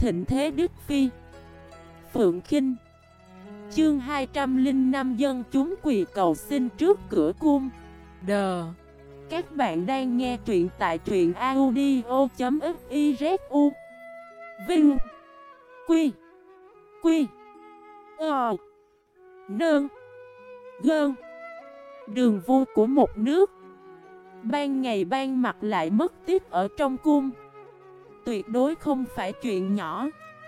thịnh thế Đức Phi. Phượng Khinh. Chương 205 dân chúng quỳ cầu xin trước cửa cung. Đờ. Các bạn đang nghe truyện tại truyện audio.fizu. Vinh. Quy. Quy. Nơn. Gơn. Đường vua của một nước. Ban ngày ban mặt lại mất tích ở trong cung. Tuyệt đối không phải chuyện nhỏ.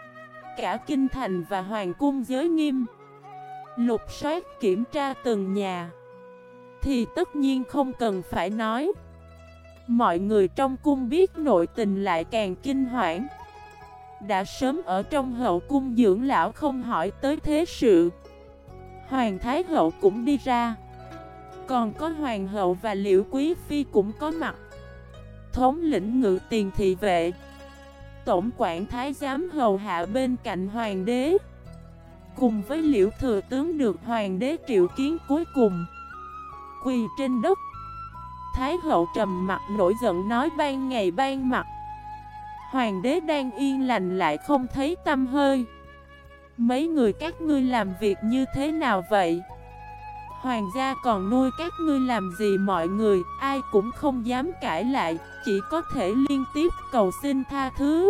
Cả kinh thành và hoàng cung giới nghiêm, lục soát kiểm tra từng nhà. Thì tất nhiên không cần phải nói. Mọi người trong cung biết nội tình lại càng kinh hoảng. Đã sớm ở trong hậu cung dưỡng lão không hỏi tới thế sự. Hoàng thái hậu cũng đi ra. Còn có hoàng hậu và Liễu Quý Phi cũng có mặt. Thống lĩnh ngự tiền thị vệ, tổng quản thái giám hầu hạ bên cạnh hoàng đế, cùng với Liễu thừa tướng được hoàng đế triệu kiến cuối cùng quỳ trên đất. Thái hậu trầm mặt nổi giận nói: ban ngày ban mặt, hoàng đế đang yên lành lại không thấy tăm hơi. Mấy người các ngươi làm việc như thế nào vậy? Hoàng gia còn nuôi các ngươi làm gì? Mọi người ai cũng không dám cãi lại, chỉ có thể liên tiếp cầu xin tha thứ.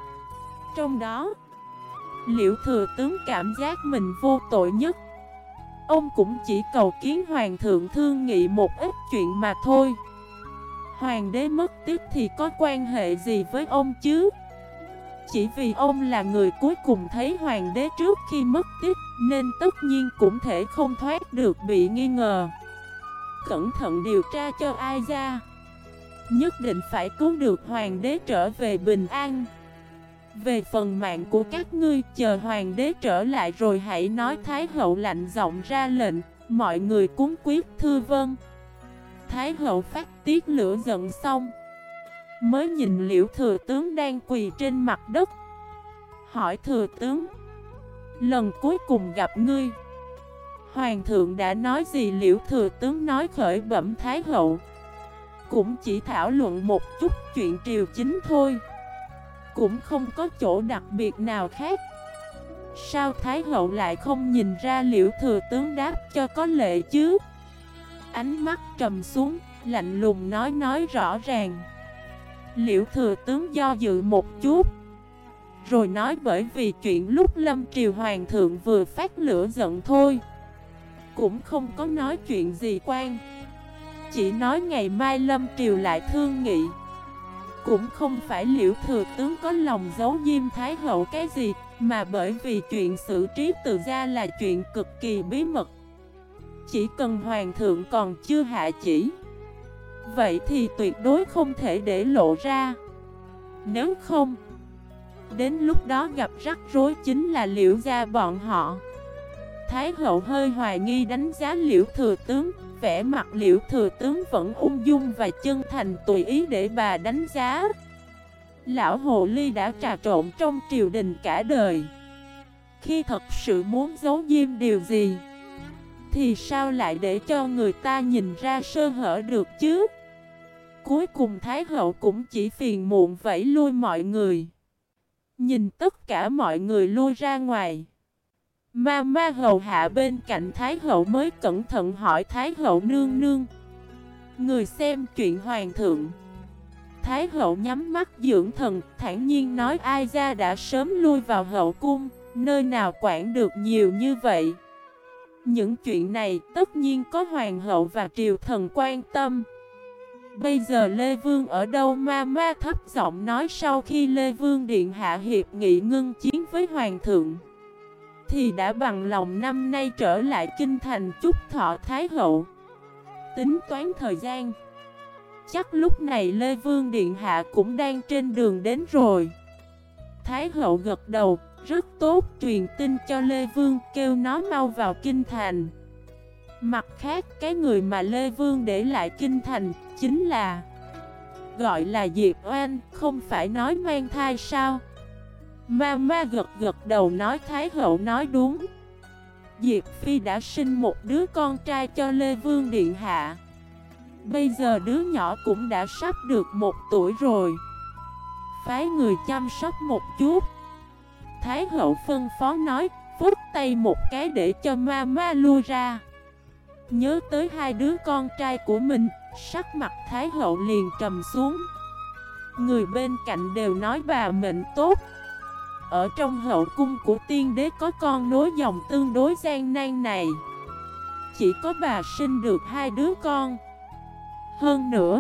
Trong đó, Liễu thừa tướng cảm giác mình vô tội nhất. Ông cũng chỉ cầu kiến hoàng thượng thương nghị một ít chuyện mà thôi. Hoàng đế mất tích thì có quan hệ gì với ông chứ? Chỉ vì ông là người cuối cùng thấy hoàng đế trước khi mất tích, nên tất nhiên cũng thể không thoát được bị nghi ngờ. Cẩn thận điều tra cho ai ra. Nhất định phải cứu được hoàng đế trở về bình an. Về phần mạng của các ngươi, chờ hoàng đế trở lại rồi hãy nói. Thái hậu lạnh giọng ra lệnh. Mọi người cúng quyết thưa vâng. Thái hậu phát tiết lửa giận xong, mới nhìn Liễu thừa tướng đang quỳ trên mặt đất, hỏi: thừa tướng, lần cuối cùng gặp ngươi, hoàng thượng đã nói gì? Liễu thừa tướng nói khởi bẩm thái hậu, cũng chỉ thảo luận một chút chuyện triều chính thôi, cũng không có chỗ đặc biệt nào khác. Sao thái hậu lại không nhìn ra? Liễu thừa tướng đáp cho có lệ chứ. Ánh mắt trầm xuống, lạnh lùng nói rõ ràng. Liễu thừa tướng do dự một chút, rồi nói: bởi vì chuyện lúc lâm triều hoàng thượng vừa phát lửa giận thôi, cũng không có nói chuyện gì quan. Chỉ nói ngày mai lâm triều lại thương nghị. Cũng không phải Liễu thừa tướng có lòng giấu diêm thái hậu cái gì, mà bởi vì chuyện xử trí từ gia là chuyện cực kỳ bí mật. Chỉ cần hoàng thượng còn chưa hạ chỉ, vậy thì tuyệt đối không thể để lộ ra. Nếu không, đến lúc đó gặp rắc rối chính là Liễu gia bọn họ. Thái hậu hơi hoài nghi đánh giá Liễu thừa tướng. Vẻ mặt Liễu thừa tướng vẫn ung dung và chân thành, tùy ý để bà đánh giá. Lão hồ ly đã trà trộn trong triều đình cả đời, khi thật sự muốn giấu diêm điều gì, thì sao lại để cho người ta nhìn ra sơ hở được chứ? Cuối cùng Thái hậu cũng chỉ phiền muộn vẫy lui mọi người. Nhìn tất cả mọi người lui ra ngoài, Ma hầu hạ bên cạnh Thái hậu mới cẩn thận hỏi: Thái hậu nương nương, người xem chuyện hoàng thượng. Thái hậu nhắm mắt dưỡng thần, thản nhiên nói: ai ra đã sớm lui vào hậu cung, nơi nào quản được nhiều như vậy. Những chuyện này tất nhiên có hoàng hậu và triều thần quan tâm. Bây giờ Lê Vương ở đâu? Ma thấp giọng nói: sau khi Lê Vương điện hạ hiệp nghị ngưng chiến với hoàng thượng, thì đã bằng lòng năm nay trở lại kinh thành chúc thọ thái hậu. Tính toán thời gian, chắc lúc này Lê Vương điện hạ cũng đang trên đường đến rồi. Thái hậu gật đầu: rất tốt, truyền tin cho Lê Vương, kêu nó mau vào kinh thành. Mặt khác, cái người mà Lê Vương để lại kinh thành chính là gọi là Diệp Oanh, không phải nói mang thai sao? Ma gật đầu nói: Thái hậu nói đúng. Diệp Phi đã sinh một đứa con trai cho Lê Vương điện hạ. Bây giờ đứa nhỏ cũng đã sắp được 1 tuổi rồi. Phái người chăm sóc một chút, Thái hậu phân phó nói, phất tay một cái để cho ma ma lui ra. Nhớ tới hai đứa con trai của mình, sắc mặt Thái hậu liền trầm xuống. Người bên cạnh đều nói bà mệnh tốt. Ở trong hậu cung của tiên đế có con nối dòng tương đối gian nan này, chỉ có bà sinh được hai đứa con. Hơn nữa,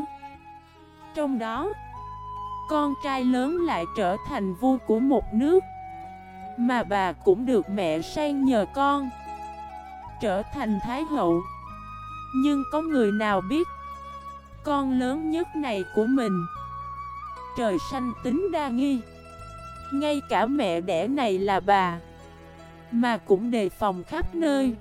trong đó, con trai lớn lại trở thành vua của một nước, mà bà cũng được mẹ sang nhờ con, trở thành thái hậu. Nhưng có người nào biết, con lớn nhất này của mình, trời xanh tính đa nghi. Ngay cả mẹ đẻ này là bà, mà cũng đề phòng khắp nơi,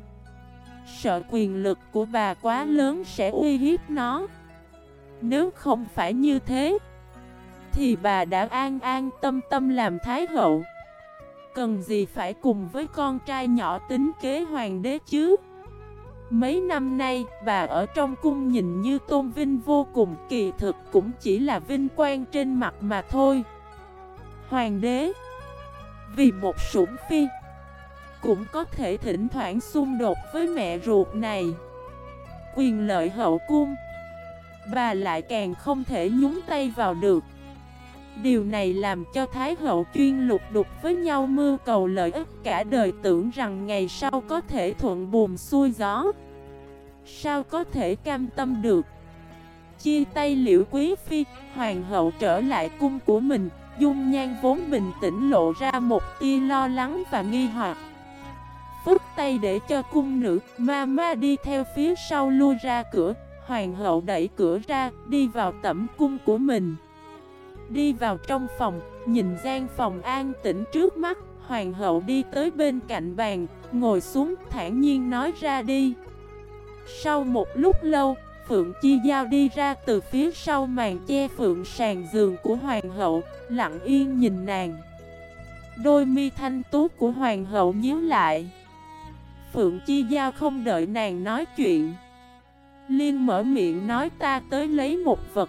sợ quyền lực của bà quá lớn sẽ uy hiếp nó. Nếu không phải như thế, thì bà đã an an tâm tâm làm thái hậu, cần gì phải cùng với con trai nhỏ tính kế hoàng đế chứ. Mấy năm nay, bà ở trong cung nhìn như tôn vinh vô cùng, kỳ thực cũng chỉ là vinh quang trên mặt mà thôi. Hoàng đế, vì một sủng phi, cũng có thể thỉnh thoảng xung đột với mẹ ruột này. Quyền lợi hậu cung, bà lại càng không thể nhúng tay vào được. Điều này làm cho Thái hậu chuyên lục đục với nhau mưu cầu lợi ích cả đời, tưởng rằng ngày sau có thể thuận buồm xuôi gió. Sao có thể cam tâm được. Chia tay Liễu Quý Phi, hoàng hậu trở lại cung của mình, dung nhan vốn bình tĩnh lộ ra một tia lo lắng và nghi hoặc. Phất tay để cho cung nữ ma ma đi theo phía sau lui ra cửa. Hoàng hậu đẩy cửa ra, đi vào tẩm cung của mình. Đi vào trong phòng, nhìn gian phòng an tĩnh trước mắt, hoàng hậu đi tới bên cạnh bàn, ngồi xuống thản nhiên nói ra đi. Sau một lúc lâu, Phượng Chi Giao đi ra từ phía sau màn che phượng sàn giường của hoàng hậu, lặng yên nhìn nàng. Đôi mi thanh tú của hoàng hậu nhíu lại. Phượng Chi Giao không đợi nàng nói chuyện, liền mở miệng nói, ta tới lấy một vật,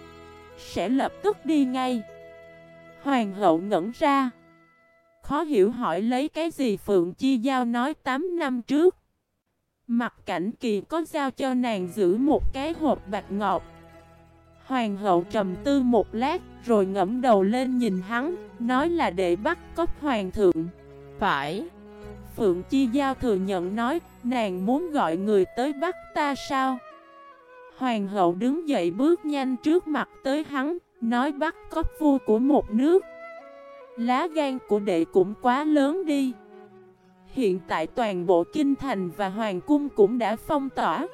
sẽ lập tức đi ngay. Hoàng hậu ngẩn ra, khó hiểu hỏi lấy cái gì. Phượng Chi Giao nói 8 năm trước, Mặc Cảnh Kỳ có giao cho nàng giữ một cái hộp bạch ngọc. Hoàng hậu trầm tư một lát, rồi ngẫm đầu lên nhìn hắn, nói là để bắt cóc hoàng thượng. Phải. Phượng Chi Giao thừa nhận nói, nàng muốn gọi người tới bắt ta sao? Hoàng hậu đứng dậy bước nhanh trước mặt tới hắn, nói bắt cóc vua của một nước. Lá gan của đệ cũng quá lớn đi. Hiện tại toàn bộ kinh thành và hoàng cung cũng đã phong tỏa.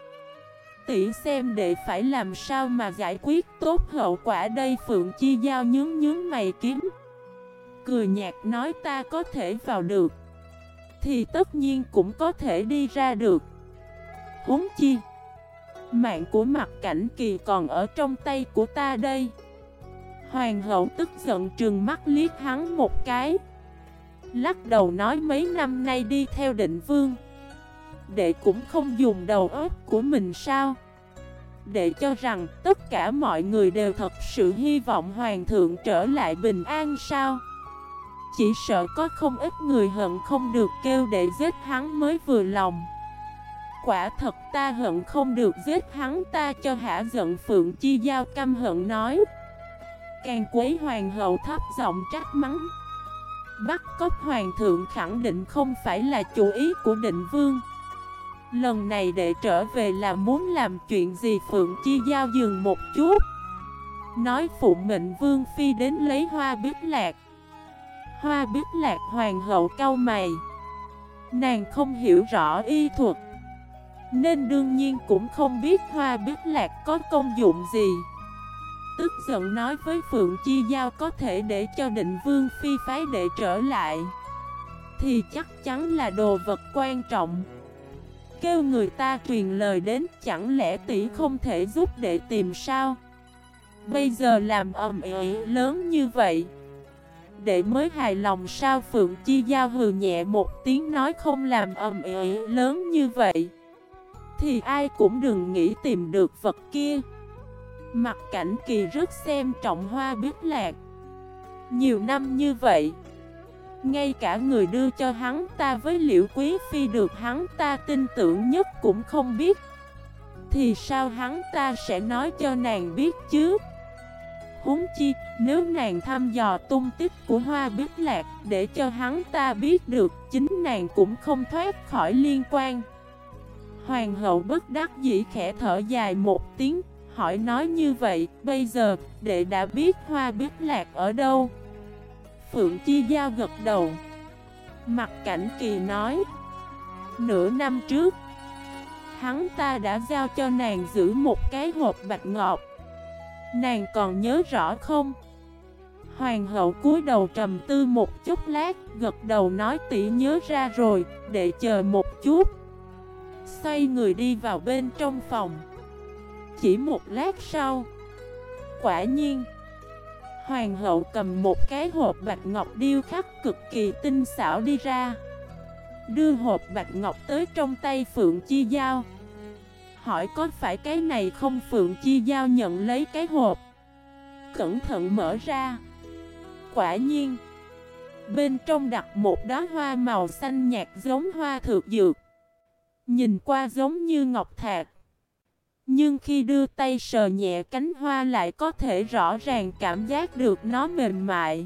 Tỷ xem đệ phải làm sao mà giải quyết tốt hậu quả đây. Phượng Chi Giao nhướng mày kiếm, cười nhạt nói, ta có thể vào được, thì tất nhiên cũng có thể đi ra được. Huống chi, mạng của Mặc Cảnh Kỳ còn ở trong tay của ta đây. Hoàng hậu tức giận trừng mắt liếc hắn một cái, lắc đầu nói, mấy năm nay đi theo Định Vương, đệ cũng không dùng đầu óc của mình sao? Đệ cho rằng tất cả mọi người đều thật sự hy vọng hoàng thượng trở lại bình an sao? Chỉ sợ có không ít người hận không được kêu đệ giết hắn mới vừa lòng. Quả thật ta hận không được giết hắn, ta cho hả giận. Phượng Chi Giao căm hận nói. Càng quấy hoàng hậu thấp giọng trách mắng, bắt cóc hoàng thượng khẳng định không phải là chủ ý của Định Vương. Lần này đệ trở về là muốn làm chuyện gì? Phượng Chi Giao dừng một chút, nói phụ mệnh Vương Phi đến lấy hoa bích lạc. Hoa bích lạc? Hoàng hậu cau mày, nàng không hiểu rõ y thuật, nên đương nhiên cũng không biết hoa bích lạc có công dụng gì. Tức giận nói với Phượng Chi Giao, có thể để cho Định Vương Phi phái đệ trở lại, thì chắc chắn là đồ vật quan trọng. Kêu người ta truyền lời đến, chẳng lẽ tỷ không thể giúp đệ tìm sao? Bây giờ làm ầm ĩ lớn như vậy, đệ mới hài lòng sao? Phượng Chi Giao hừ nhẹ một tiếng nói, không làm ầm ĩ lớn như vậy thì ai cũng đừng nghĩ tìm được vật kia. Mặc Cảnh Kỳ rất xem trọng hoa bích lạc. Nhiều năm như vậy, Ngay cả người đưa cho hắn ta với Liễu Quý Phi được hắn ta tin tưởng nhất cũng không biết, thì sao hắn ta sẽ nói cho nàng biết chứ? Huống chi, nếu nàng thăm dò tung tích của Hoa Bích Lạc để cho hắn ta biết được, chính nàng cũng không thoát khỏi liên quan. Hoàng hậu bất đắc dĩ khẽ thở dài một tiếng, hỏi nói như vậy, bây giờ, đệ đã biết Hoa Bích Lạc ở đâu? Phượng Chi Giao gật đầu. Mặt Cảnh Kỳ nói, nửa năm trước, hắn ta đã giao cho nàng giữ một cái hộp bạch ngọc. Nàng còn nhớ rõ không? Hoàng hậu cúi đầu trầm tư một chút lát, gật đầu nói tỷ nhớ ra rồi, để chờ một chút. Xoay người đi vào bên trong phòng. Chỉ một lát sau, quả nhiên, hoàng hậu cầm một cái hộp bạch ngọc điêu khắc cực kỳ tinh xảo đi ra, đưa hộp bạch ngọc tới trong tay Phượng Chi Giao. Hỏi có phải cái này không? Phượng Chi Giao nhận lấy cái hộp, cẩn thận mở ra. Quả nhiên, bên trong đặt một đóa hoa màu xanh nhạt giống hoa thược dược, nhìn qua giống như ngọc thạch, nhưng khi đưa tay sờ nhẹ cánh hoa lại có thể rõ ràng cảm giác được nó mềm mại,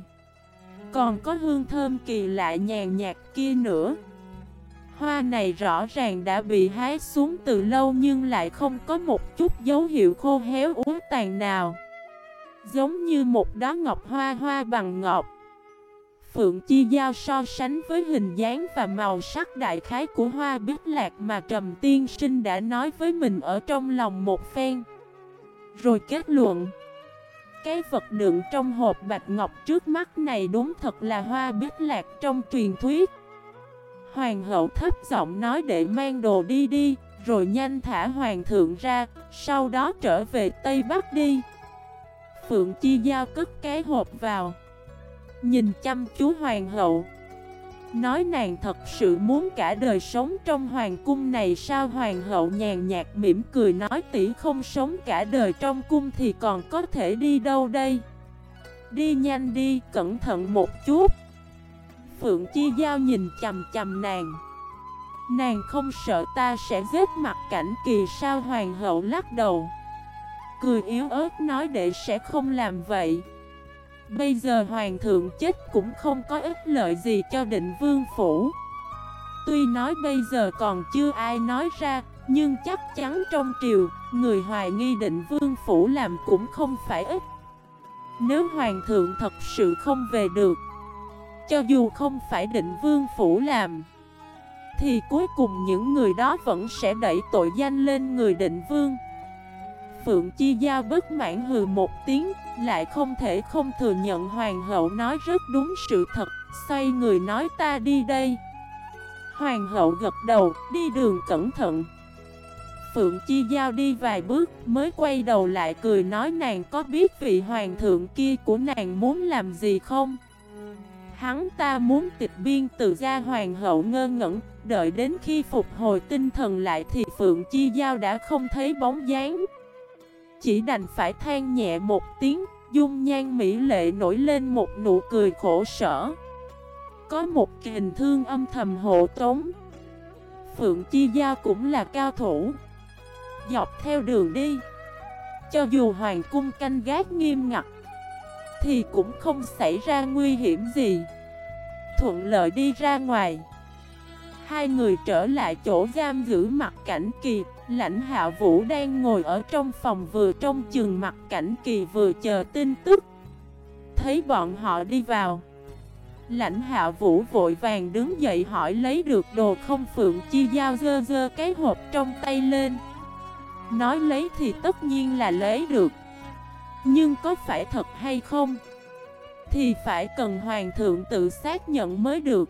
còn có hương thơm kỳ lạ nhàn nhạt kia nữa. Hoa này rõ ràng đã bị hái xuống từ lâu nhưng lại không có một chút dấu hiệu khô héo úa tàn nào, giống như một đóa ngọc hoa, hoa bằng ngọc. Phượng Chi Giao so sánh với hình dáng và màu sắc đại khái của Hoa Bích Lạc mà Trầm Tiên Sinh đã nói với mình ở trong lòng một phen, rồi kết luận, cái vật đựng trong hộp bạch ngọc trước mắt này đúng thật là Hoa Bích Lạc trong truyền thuyết. Hoàng hậu thấp giọng nói để mang đồ đi đi, rồi nhanh thả hoàng thượng ra, sau đó trở về Tây Bắc đi. Phượng Chi Giao cất cái hộp vào, nhìn chăm chú hoàng hậu, nói nàng thật sự muốn cả đời sống trong hoàng cung này sao? Hoàng hậu nhàn nhạt mỉm cười nói tỷ không sống cả đời trong cung thì còn có thể đi đâu đây? Đi nhanh đi, cẩn thận một chút. Phượng Chi Giao nhìn chằm chằm nàng. Nàng không sợ ta sẽ giết Mặt Cảnh Kỳ sao? Hoàng hậu lắc đầu, cười yếu ớt nói đệ sẽ không làm vậy. Bây giờ hoàng thượng chết cũng không có ích lợi gì cho Định Vương phủ. Tuy nói bây giờ còn chưa ai nói ra, nhưng chắc chắn trong triều, người hoài nghi Định Vương phủ làm cũng không phải ít. Nếu hoàng thượng thật sự không về được, cho dù không phải Định Vương phủ làm, thì cuối cùng những người đó vẫn sẽ đẩy tội danh lên người Định Vương. Phượng Chi Giao bất mãn hừ một tiếng, lại không thể không thừa nhận hoàng hậu nói rất đúng sự thật, xoay người nói ta đi đây. Hoàng hậu gật đầu, đi đường cẩn thận. Phượng Chi Giao đi vài bước mới quay đầu lại cười nói nàng có biết vị hoàng thượng kia của nàng muốn làm gì không? Hắn ta muốn tịch biên từ gia. Hoàng hậu ngơ ngẩn, đợi đến khi phục hồi tinh thần lại thì Phượng Chi Giao đã không thấy bóng dáng. Chỉ đành phải than nhẹ một tiếng, dung nhan mỹ lệ nổi lên một nụ cười khổ sở. Có một kình thương âm thầm hộ tống. Phượng Chi Giao cũng là cao thủ. Dọc theo đường đi, cho dù hoàng cung canh gác nghiêm ngặt, thì cũng không xảy ra nguy hiểm gì, thuận lợi đi ra ngoài. Hai người trở lại chỗ giam giữ Mặt Cảnh Kỳ. Lãnh Hạ Vũ đang ngồi ở trong phòng vừa trông chừng Mặt Cảnh Kỳ vừa chờ tin tức. Thấy bọn họ đi vào, Lãnh Hạ Vũ vội vàng đứng dậy hỏi lấy được đồ không? Phượng Chi Giao giơ giơ cái hộp trong tay lên, nói lấy thì tất nhiên là lấy được, nhưng có phải thật hay không thì phải cần hoàng thượng tự xác nhận mới được.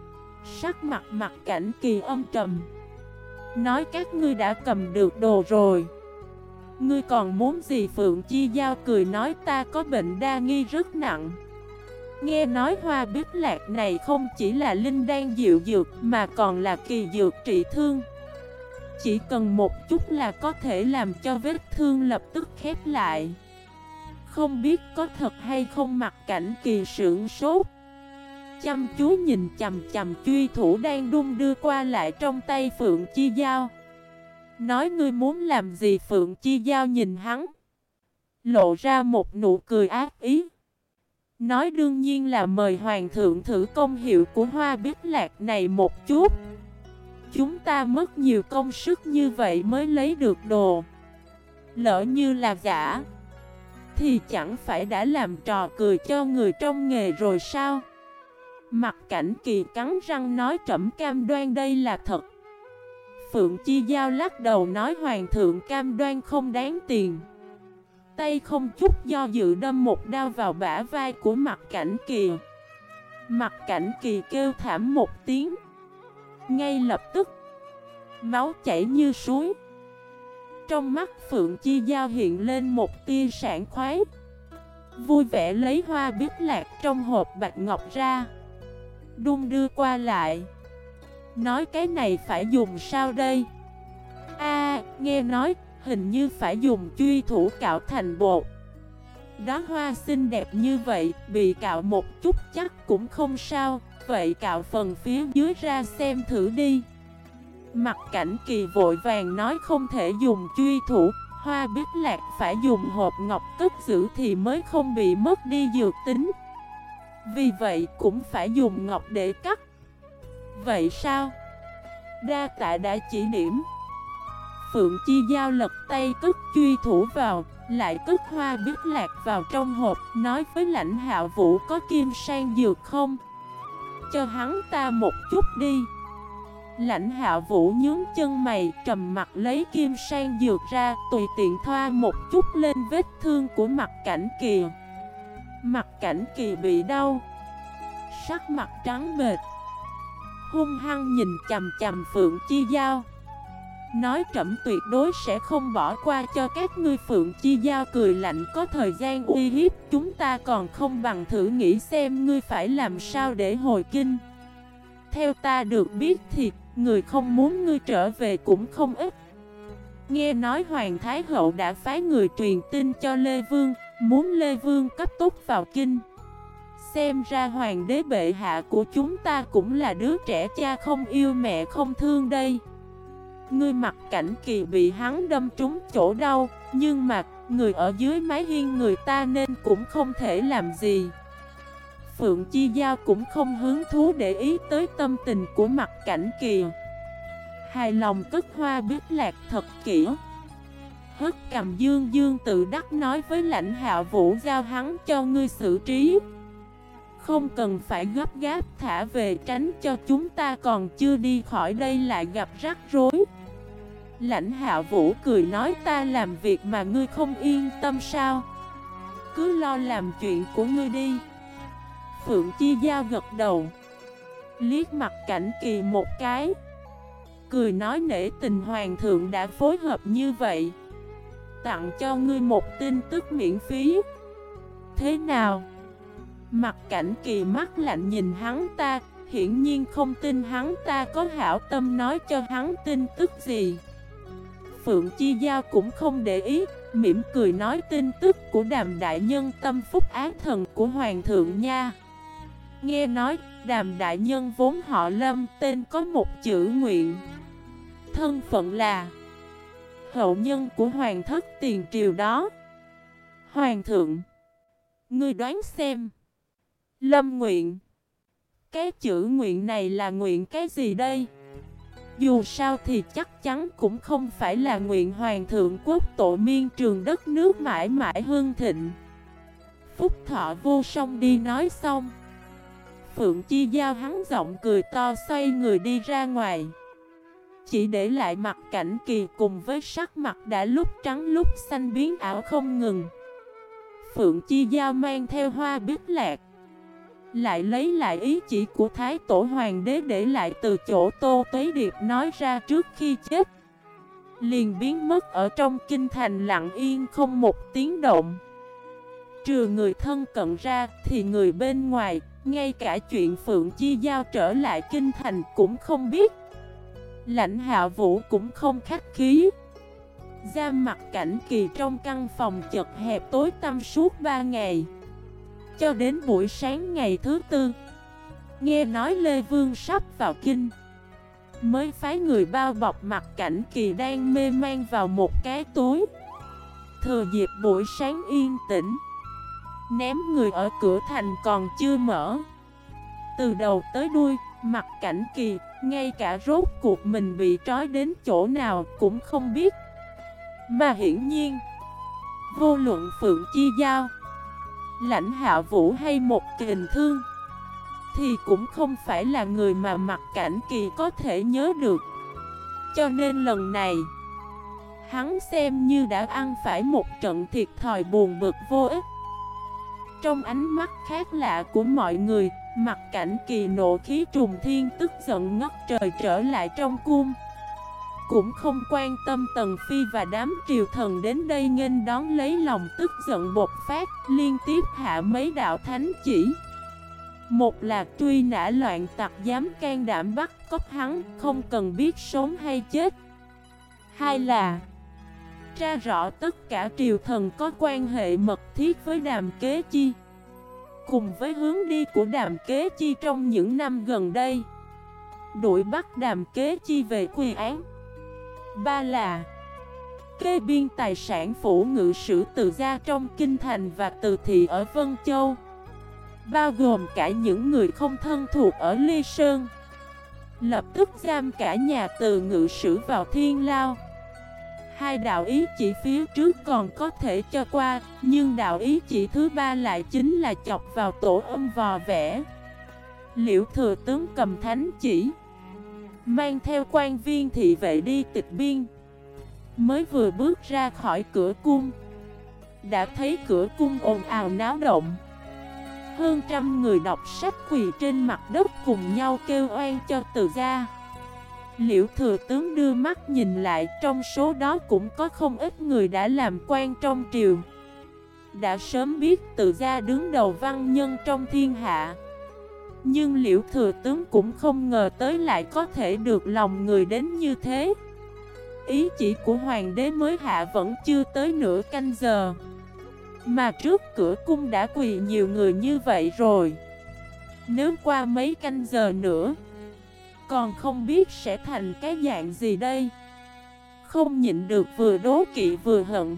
Sắc mặt Mặt Cảnh Kỳ âm trầm, nói các ngươi đã cầm được đồ rồi, ngươi còn muốn gì? Phượng Chi Giao cười nói ta có bệnh đa nghi rất nặng. Nghe nói Hoa Bích Lạc này không chỉ là linh đan diệu dược mà còn là kỳ dược trị thương. Chỉ cần một chút là có thể làm cho vết thương lập tức khép lại. Không biết có thật hay không? Mặt Cảnh Kỳ sửng sốt. chăm chú nhìn chằm chằm truy thủ đang đung đưa qua lại trong tay Phượng Chi Giao. Nói ngươi muốn làm gì? Phượng Chi Giao nhìn hắn, lộ ra một nụ cười ác ý. Nói đương nhiên là mời hoàng thượng thử công hiệu của hoa biết lạc này một chút. Chúng ta mất nhiều công sức như vậy mới lấy được đồ. Lỡ như là giả thì chẳng phải đã làm trò cười cho người trong nghề rồi sao? Mặt Cảnh Kỳ cắn răng nói trẫm cam đoan đây là thật. Phượng Chi Giao lắc đầu nói hoàng thượng cam đoan không đáng tiền. Tay không chút do dự đâm một đao vào bả vai của Mặt Cảnh Kỳ. Mặt Cảnh Kỳ kêu thảm một tiếng. Ngay lập tức máu chảy như suối. Trong mắt Phượng Chi Giao hiện lên một tia sảng khoái, vui vẻ lấy hoa biết lạc trong hộp bạch ngọc ra, đung đưa qua lại. Nói cái này phải dùng sao đây? Nghe nói hình như phải dùng truy thủ cạo thành bột. Đóa hoa xinh đẹp như vậy, bị cạo một chút chắc cũng không sao. Vậy cạo phần phía dưới ra xem thử đi. Mặt Cảnh Kỳ vội vàng nói không thể dùng truy thủ. Hoa biết lạc phải dùng hộp ngọc cất giữ thì mới không bị mất đi dược tính. Vì vậy cũng phải dùng ngọc để cắt. Vậy sao? Đa tạ đã chỉ điểm. Phượng Chi Giao lật tay cất truy thủ vào, lại cất hoa biết lạc vào trong hộp, nói với Lãnh Hạo Vũ có kim sang dược không? Cho hắn ta một chút đi. Lãnh Hạo Vũ nhướng chân mày, trầm mặt lấy kim sang dược ra, tùy tiện thoa một chút lên vết thương của Mặt Cảnh Kỳ. Mặt Cảnh Kỳ bị đau, sắc mặt trắng bệch, hung hăng nhìn chằm chằm Phượng Chi Giao, nói trẫm tuyệt đối sẽ không bỏ qua cho các ngươi. Phượng Chi Giao cười lạnh, có thời gian uy hiếp chúng ta còn không bằng thử nghĩ xem ngươi phải làm sao để hồi kinh. Theo ta được biết thì người không muốn ngươi trở về cũng không ít. Nghe nói Hoàng Thái Hậu đã phái người truyền tin cho Lê Vương, muốn Lê Vương cấp tốc vào kinh. Xem ra Hoàng đế bệ hạ của chúng ta cũng là đứa trẻ cha không yêu mẹ không thương đây. Ngươi Mặt Cảnh Kỳ bị hắn đâm trúng chỗ đau, nhưng mà người ở dưới mái hiên người ta nên cũng không thể làm gì. Phượng Chi Giao cũng không hứng thú để ý tới tâm tình của Mặt Cảnh Kỳ. Hài lòng cất hoa biết lạc thật kỹ, hất cầm dương dương tự đắc nói với Lãnh Hạo Vũ giao hắn cho ngươi xử trí. Không cần phải gấp gáp thả về, tránh cho chúng ta còn chưa đi khỏi đây lại gặp rắc rối. Lãnh Hạo Vũ cười nói ta làm việc mà ngươi không yên tâm sao? Cứ lo làm chuyện của ngươi đi. Phượng Chi Giao gật đầu, liếc Mặt Cảnh Kỳ một cái, cười nói nể tình hoàng thượng đã phối hợp như vậy, tặng cho ngươi một tin tức miễn phí. Thế nào? Mặt Cảnh Kỳ mắt lạnh nhìn hắn ta, hiển nhiên không tin hắn ta có hảo tâm nói cho hắn tin tức gì. Phượng Chi Giao cũng không để ý, mỉm cười nói tin tức của Đàm đại nhân tâm phúc ác thần của hoàng thượng nha. Nghe nói Đàm đại nhân vốn họ Lâm, tên có một chữ Nguyện, thân phận là hậu nhân của hoàng thất tiền triều đó. Hoàng thượng, ngươi đoán xem, Lâm Nguyện, cái chữ Nguyện này là nguyện cái gì đây? Dù sao thì chắc chắn cũng không phải là nguyện hoàng thượng quốc tổ miên trường đất nước mãi mãi hưng thịnh, phúc thọ vô song đi. Nói xong, Phượng Chi Giao hắn giọng cười to xoay người đi ra ngoài, chỉ để lại Mặt Cảnh Kỳ cùng với sắc mặt đã lúc trắng lúc xanh biến ảo không ngừng. Phượng Chi Giao mang theo hoa biết lạc, lại lấy lại ý chỉ của Thái Tổ Hoàng đế để lại từ chỗ Tô Tuế Điệp nói ra trước khi chết, liền biến mất ở trong kinh thành lặng yên không một tiếng động. Trừ người thân cận ra thì người bên ngoài, ngay cả chuyện Phượng Chi Giao trở lại kinh thành cũng không biết. Lãnh Hạo Vũ cũng không khách khí, giam Mặt Cảnh Kỳ trong căn phòng chật hẹp tối tăm suốt 3 ngày. Cho đến buổi sáng ngày thứ tư, Nghe nói Lê Vương sắp vào kinh, mới phái người bao bọc Mặc Cảnh Kỳ đang mê man vào một cái túi. Thừa dịp buổi sáng yên tĩnh, ném người ở cửa thành còn chưa mở. Từ đầu tới đuôi, Mặc Cảnh Kỳ, ngay cả rốt cuộc mình bị trói đến chỗ nào cũng không biết. Mà hiển nhiên, vô luận Phượng Chi Giao, Lãnh Hạ Vũ hay một Kình Thương, thì cũng không phải là người mà Mặc Cảnh Kỳ có thể nhớ được. Cho nên lần này, hắn xem như đã ăn phải một trận thiệt thòi buồn bực vô ích. Trong ánh mắt khác lạ của mọi người, Mặc Cảnh Kỳ nộ khí trùng thiên, tức giận ngất trời trở lại trong cung. Cũng không quan tâm Tần Phi và đám triều thần đến đây nghênh đón, lấy lòng tức giận bộc phát, liên tiếp hạ mấy đạo thánh chỉ. Một là truy nã loạn tặc dám can đảm bắt cóc hắn, không cần biết sống hay chết. Hai là tra rõ tất cả triều thần có quan hệ mật thiết với Đàm Kế Chi, cùng với hướng đi của Đàm Kế Chi trong những năm gần đây, đuổi bắt Đàm Kế Chi về quy án. Ba là kê biên tài sản phủ ngự sử Từ gia trong kinh thành và Từ thị ở Vân Châu, bao gồm cả những người không thân thuộc ở Ly Sơn. Lập tức giam cả nhà Từ ngự sử vào thiên lao. Hai đạo ý chỉ phía trước còn có thể cho qua, nhưng đạo ý chỉ thứ ba lại chính là chọc vào tổ âm vò vẽ. Liễu thừa tướng cầm thánh chỉ, mang theo quan viên thị vệ đi tịch biên. Mới vừa bước ra khỏi cửa cung, đã thấy cửa cung ồn ào náo động. Hơn trăm người đọc sách quỳ trên mặt đất cùng nhau kêu oan cho Từ gia. Liễu thừa tướng đưa mắt nhìn lại, trong số đó cũng có không ít người đã làm quan trong triều, đã sớm biết Từ gia đứng đầu văn nhân trong thiên hạ. Nhưng Liễu thừa tướng cũng không ngờ tới lại có thể được lòng người đến như thế. Ý chỉ của hoàng đế mới hạ vẫn chưa tới nửa canh giờ, mà trước cửa cung đã quỳ nhiều người như vậy rồi. Nếu qua mấy canh giờ nữa, còn không biết sẽ thành cái dạng gì đây. Không nhịn được vừa đố kỵ vừa hận,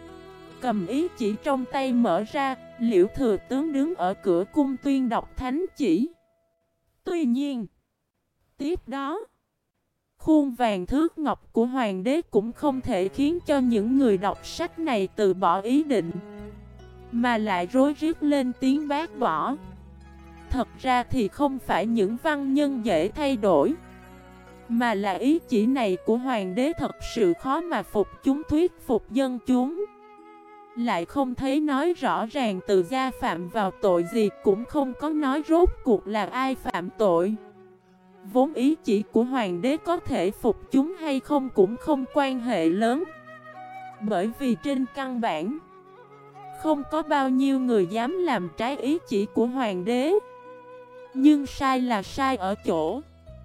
cầm ý chỉ trong tay mở ra. Liễu thừa tướng đứng ở cửa cung tuyên đọc thánh chỉ. Tuy nhiên, tiếp đó, khuôn vàng thước ngọc của hoàng đế cũng không thể khiến cho những người đọc sách này từ bỏ ý định, mà lại rối rít lên tiếng bác bỏ. Thật ra thì không phải những văn nhân dễ thay đổi, mà là ý chỉ này của hoàng đế thật sự khó mà phục chúng, thuyết phục dân chúng. Lại không thấy nói rõ ràng Từ gia phạm vào tội gì, cũng không có nói rốt cuộc là ai phạm tội. Vốn ý chỉ của hoàng đế có thể phục chúng hay không cũng không quan hệ lớn, bởi vì trên căn bản, không có bao nhiêu người dám làm trái ý chỉ của hoàng đế. Nhưng sai là sai ở chỗ,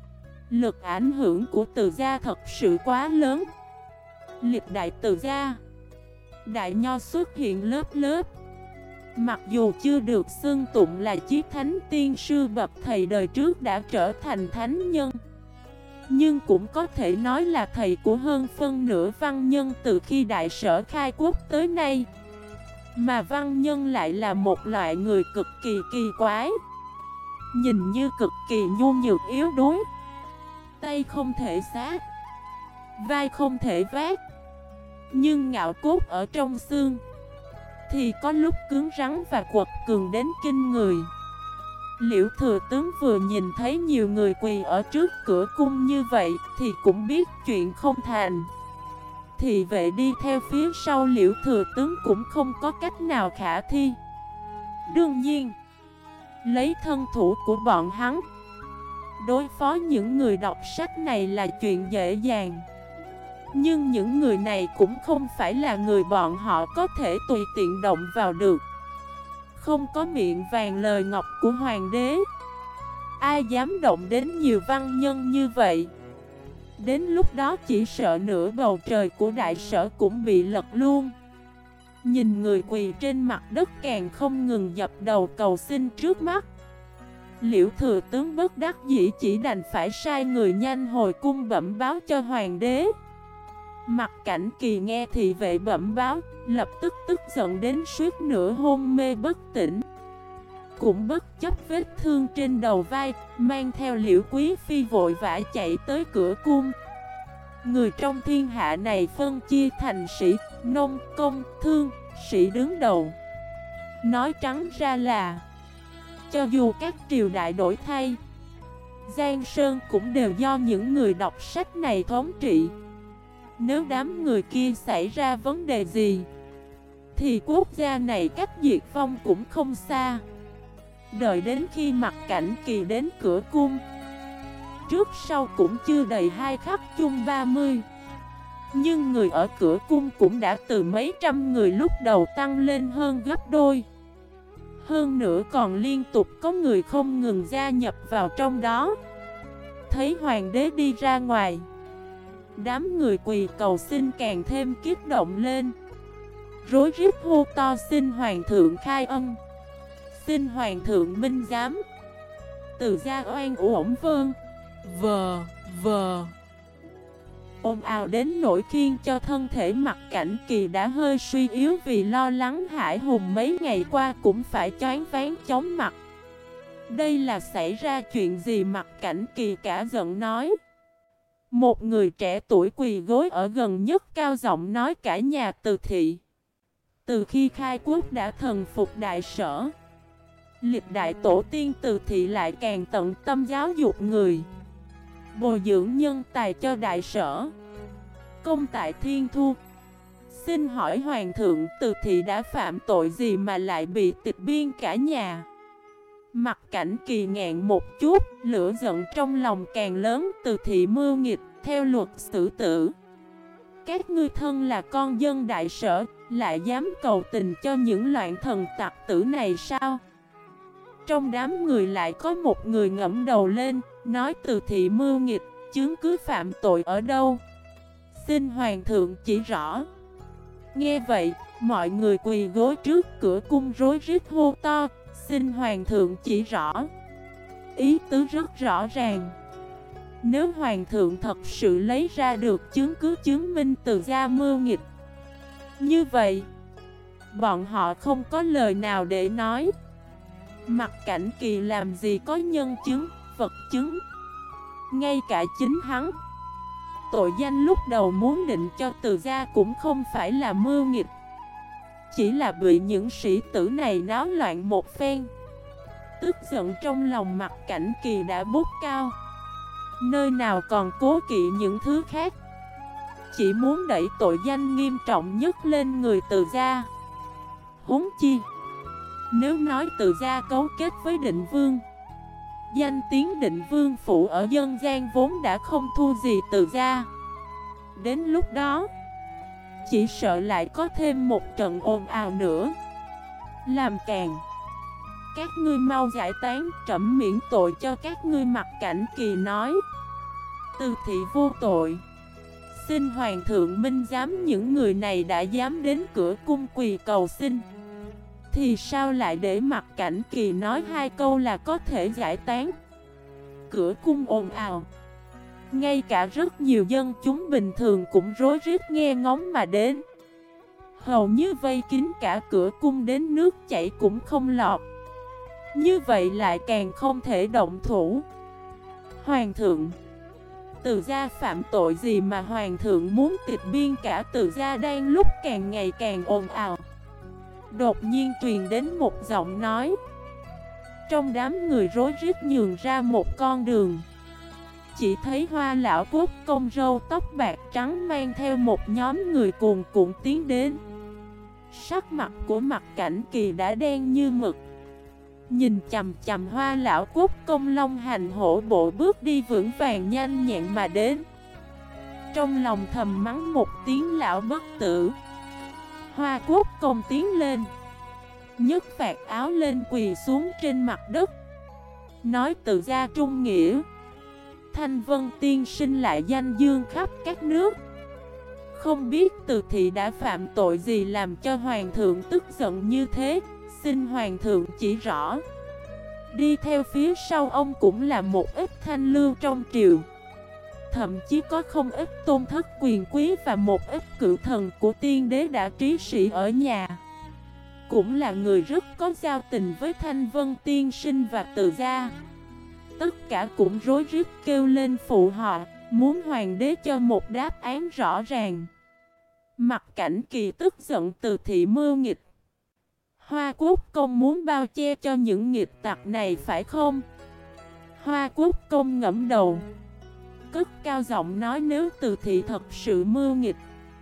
lực ảnh hưởng của Từ gia thật sự quá lớn. Liệt đại Từ gia, đại nho xuất hiện lớp lớp. Mặc dù chưa được xưng tụng là chí thánh tiên sư bậc thầy đời trước đã trở thành thánh nhân, nhưng cũng có thể nói là thầy của hơn phân nửa văn nhân từ khi Đại Sở khai quốc tới nay. Mà văn nhân lại là một loại người cực kỳ kỳ quái, nhìn như cực kỳ nhu nhược yếu đuối, tay không thể xát, vai không thể vác, nhưng ngạo cốt ở trong xương thì có lúc cứng rắn và quật cường đến kinh người. Liễu thừa tướng vừa nhìn thấy nhiều người quỳ ở trước cửa cung như vậy thì cũng biết chuyện không thành. Thị vệ đi theo phía sau Liễu thừa tướng cũng không có cách nào khả thi. Đương nhiên, lấy thân thủ của bọn hắn, đối phó những người đọc sách này là chuyện dễ dàng. Nhưng những người này cũng không phải là người bọn họ có thể tùy tiện động vào được. Không có miệng vàng lời ngọc của hoàng đế, ai dám động đến nhiều văn nhân như vậy. Đến lúc đó chỉ sợ nửa bầu trời của Đại Sở cũng bị lật luôn. Nhìn người quỳ trên mặt đất càng không ngừng dập đầu cầu xin trước mắt. Liễu thừa tướng bất đắc dĩ chỉ đành phải sai người nhanh hồi cung bẩm báo cho hoàng đế. Mặt Cảnh Kỳ nghe thị vệ bẩm báo, lập tức tức giận đến suýt nửa hôn mê bất tỉnh. Cũng bất chấp vết thương trên đầu vai, mang theo Liễu Quý Phi vội vã chạy tới cửa cung. Người trong thiên hạ này phân chia thành sĩ, nông, công, thương, sĩ đứng đầu. Nói trắng ra là, cho dù các triều đại đổi thay, Giang Sơn cũng đều do những người đọc sách này thống trị. Nếu đám người kia xảy ra vấn đề gì, thì quốc gia này cách diệt vong cũng không xa. Đợi đến khi Mặt Cảnh Kỳ đến cửa cung, trước sau cũng chưa đầy 2 khắc chung 30. Nhưng người ở cửa cung cũng đã từ mấy trăm người lúc đầu tăng lên hơn gấp đôi. Hơn nữa còn liên tục có người không ngừng gia nhập vào trong đó. Thấy hoàng đế đi ra ngoài, đám người quỳ cầu xin càng thêm kích động lên, rối rít hô to xin hoàng thượng khai ân, xin hoàng thượng minh giám. Từ gia oan uổng vâng, vờ ồn ào đến nỗi khiến cho thân thể Mặt Cảnh Kỳ đã hơi suy yếu, vì lo lắng Hải Hùng mấy ngày qua cũng phải choáng váng chóng mặt. Đây là xảy ra chuyện gì? Mặt Cảnh Kỳ cả giận nói. Một người trẻ tuổi quỳ gối ở gần nhất cao giọng nói cả nhà Từ thị, từ khi khai quốc đã thần phục đại sở, lịch đại tổ tiên Từ thị lại càng tận tâm giáo dục người, bồi dưỡng nhân tài cho đại sở, công tại thiên thu. Xin hỏi hoàng thượng, Từ thị đã phạm tội gì mà lại bị tịch biên cả nhà? Mặt Cảnh Kỳ ngẹn một chút, lửa giận trong lòng càng lớn. Từ thị mưu nghịch, theo luật xử tử. Các ngươi thân là con dân đại sở, lại dám cầu tình cho những loạn thần tặc tử này sao? Trong đám người lại có một người ngẫm đầu lên, nói Từ thị mưu nghịch, chứng cứ phạm tội ở đâu? Xin hoàng thượng chỉ rõ. Nghe vậy, mọi người quỳ gối trước cửa cung rối rít hô to, xin hoàng thượng chỉ rõ. Ý tứ rất rõ ràng. Nếu hoàng thượng thật sự lấy ra được chứng cứ chứng minh Từ gia mưu nghịch, như vậy bọn họ không có lời nào để nói. Mặt Cảnh Kỳ làm gì có nhân chứng, vật chứng. Ngay cả chính hắn, tội danh lúc đầu muốn định cho Từ gia cũng không phải là mưu nghịch, chỉ là bị những sĩ tử này náo loạn một phen. Tức giận trong lòng Mặt Cảnh Kỳ đã bốc cao, nơi nào còn cố kỵ những thứ khác, chỉ muốn đẩy tội danh nghiêm trọng nhất lên người Từ gia. Huống chi, nếu nói Từ gia cấu kết với Định Vương, danh tiếng Định Vương phủ ở dân gian vốn đã không thua gì Từ gia. Đến lúc đó, chỉ sợ lại có thêm một trận ồn ào nữa, làm càng. Các ngươi mau giải tán, trẫm miễn tội cho các ngươi. Mặt Cảnh Kỳ nói. Từ thị vô tội, xin hoàng thượng minh giám. Những người này đã dám đến cửa cung quỳ cầu xin, thì sao lại để Mặt Cảnh Kỳ nói 2 câu là có thể giải tán? Cửa cung ồn ào, ngay cả rất nhiều dân chúng bình thường cũng rối rít nghe ngóng mà đến, hầu như vây kín cả cửa cung đến nước chảy cũng không lọt. Như vậy lại càng không thể động thủ. Hoàng thượng, Từ gia phạm tội gì mà hoàng thượng muốn tịch biên cả Từ gia? Đang lúc càng ngày càng ồn ào, đột nhiên truyền đến một giọng nói. Trong đám người rối rít nhường ra một con đường. Chỉ thấy Hoa lão quốc công râu tóc bạc trắng mang theo một nhóm người cuồn cuộn tiến đến. Sắc mặt của Mặt Cảnh Kỳ đã đen như mực, nhìn chằm chằm Hoa lão quốc công long hành hổ bộ bước đi vững vàng nhanh nhẹn mà đến. Trong lòng thầm mắng một tiếng lão bất tử. Hoa quốc công tiến lên, nhấc vạt áo lên quỳ xuống trên mặt đất, nói Từ gia trung nghĩa, Thanh Vân tiên sinh lại danh dương khắp các nước. Không biết Từ thị đã phạm tội gì làm cho hoàng thượng tức giận như thế? Xin hoàng thượng chỉ rõ. Đi theo phía sau ông cũng là một ít thanh lưu trong triều. Thậm chí có không ít tôn thất quyền quý và một ít cự thần của tiên đế đã trí sĩ ở nhà. Cũng là người rất có giao tình với Thanh Vân Tiên Sinh và Từ gia. Tất cả cũng rối rít kêu lên phụ họ, muốn hoàng đế cho một đáp án rõ ràng. Mặt Cảnh Kỳ tức giận từ thị mưu nghịch. Hoa Quốc công muốn bao che cho những nghịch tặc này phải không? Hoa Quốc công ngẫm đầu, cất cao giọng nói, nếu từ thị thật sự mưu nghịch,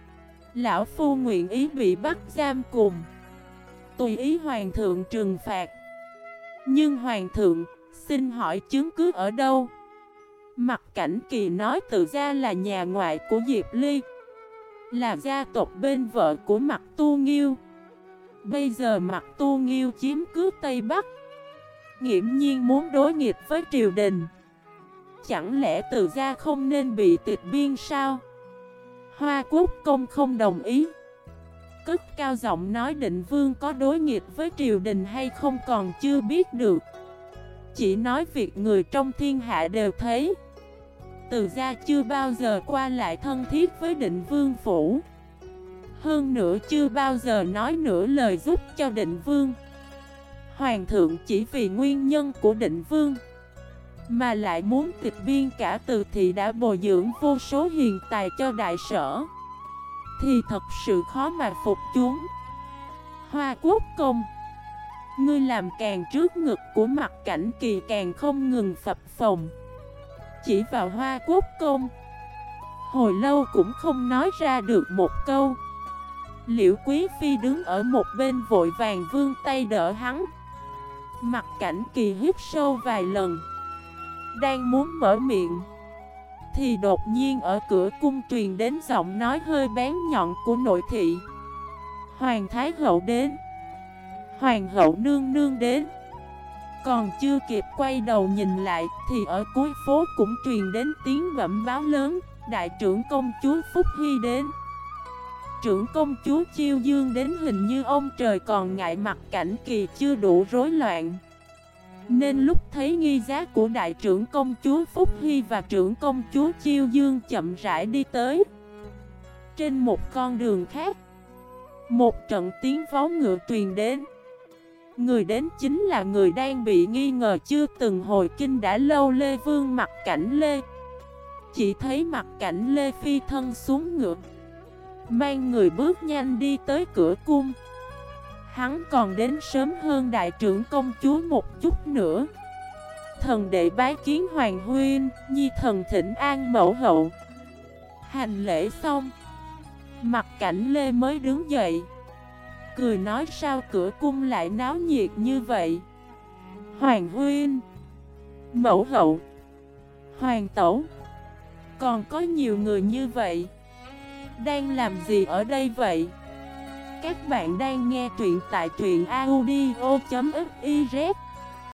lão phu nguyện ý bị bắt giam cùng, tùy ý hoàng thượng trừng phạt. Nhưng hoàng thượng, xin hỏi chứng cứ ở đâu? Mặt Cảnh Kỳ nói, Từ gia là nhà ngoại của Diệp Ly, là gia tộc bên vợ của Mặt Tu Nghiêu. Bây giờ Mặt Tu Nghiêu chiếm cứ Tây Bắc, nghiễm nhiên muốn đối nghịch với triều đình. Chẳng lẽ Từ gia không nên bị tịch biên sao? Hoa Quốc công không đồng ý, cất cao giọng nói, Định Vương có đối nghịch với triều đình hay không còn chưa biết được. Chỉ nói việc người trong thiên hạ đều thấy, Từ gia chưa bao giờ qua lại thân thiết với Định Vương phủ. Hơn nữa chưa bao giờ nói nửa lời giúp cho Định Vương. Hoàng thượng chỉ vì nguyên nhân của Định Vương mà lại muốn tịch biên cả Từ thị đã bồi dưỡng vô số hiền tài cho đại sở, thì thật sự khó mà phục chúng. Hoa Quốc công, ngươi làm càng trước ngực của Mặt Cảnh Kỳ càng không ngừng phập phồng, chỉ vào Hoa Quốc công, hồi lâu cũng không nói ra được một câu. Liễu Quý Phi đứng ở một bên vội vàng vươn tay đỡ hắn. Mặt Cảnh Kỳ hít sâu vài lần, đang muốn mở miệng, thì đột nhiên ở cửa cung truyền đến giọng nói hơi bén nhọn của nội thị. Hoàng Thái Hậu đến, Hoàng hậu nương nương đến. Còn chưa kịp quay đầu nhìn lại, thì ở cuối phố cũng truyền đến tiếng bẩm báo lớn, đại trưởng công chúa Phúc Hy đến. Trưởng công chúa Chiêu Dương đến, hình như ông trời còn ngại Mặt Cảnh Kỳ chưa đủ rối loạn, nên lúc thấy nghi giá của đại trưởng công chúa Phúc Hy và trưởng công chúa Chiêu Dương chậm rãi đi tới. Trên một con đường khác, một trận tiếng vó ngựa truyền đến. Người đến chính là người đang bị nghi ngờ chưa từng hồi kinh đã lâu, Lê Vương Mặt Cảnh Lê. Chỉ thấy Mặt Cảnh Lê phi thân xuống ngựa, mang người bước nhanh đi tới cửa cung. Hắn còn đến sớm hơn đại trưởng công chúa một chút nữa. Thần đệ bái kiến hoàng huynh, nhi thần thỉnh an mẫu hậu. Hành lễ xong, Mặt Cảnh Lê mới đứng dậy, cười nói, sao cửa cung lại náo nhiệt như vậy? Hoàng huynh, mẫu hậu, hoàng tẩu, còn có nhiều người như vậy, đang làm gì ở đây vậy? Các bạn đang nghe truyện tại truyện audio.fif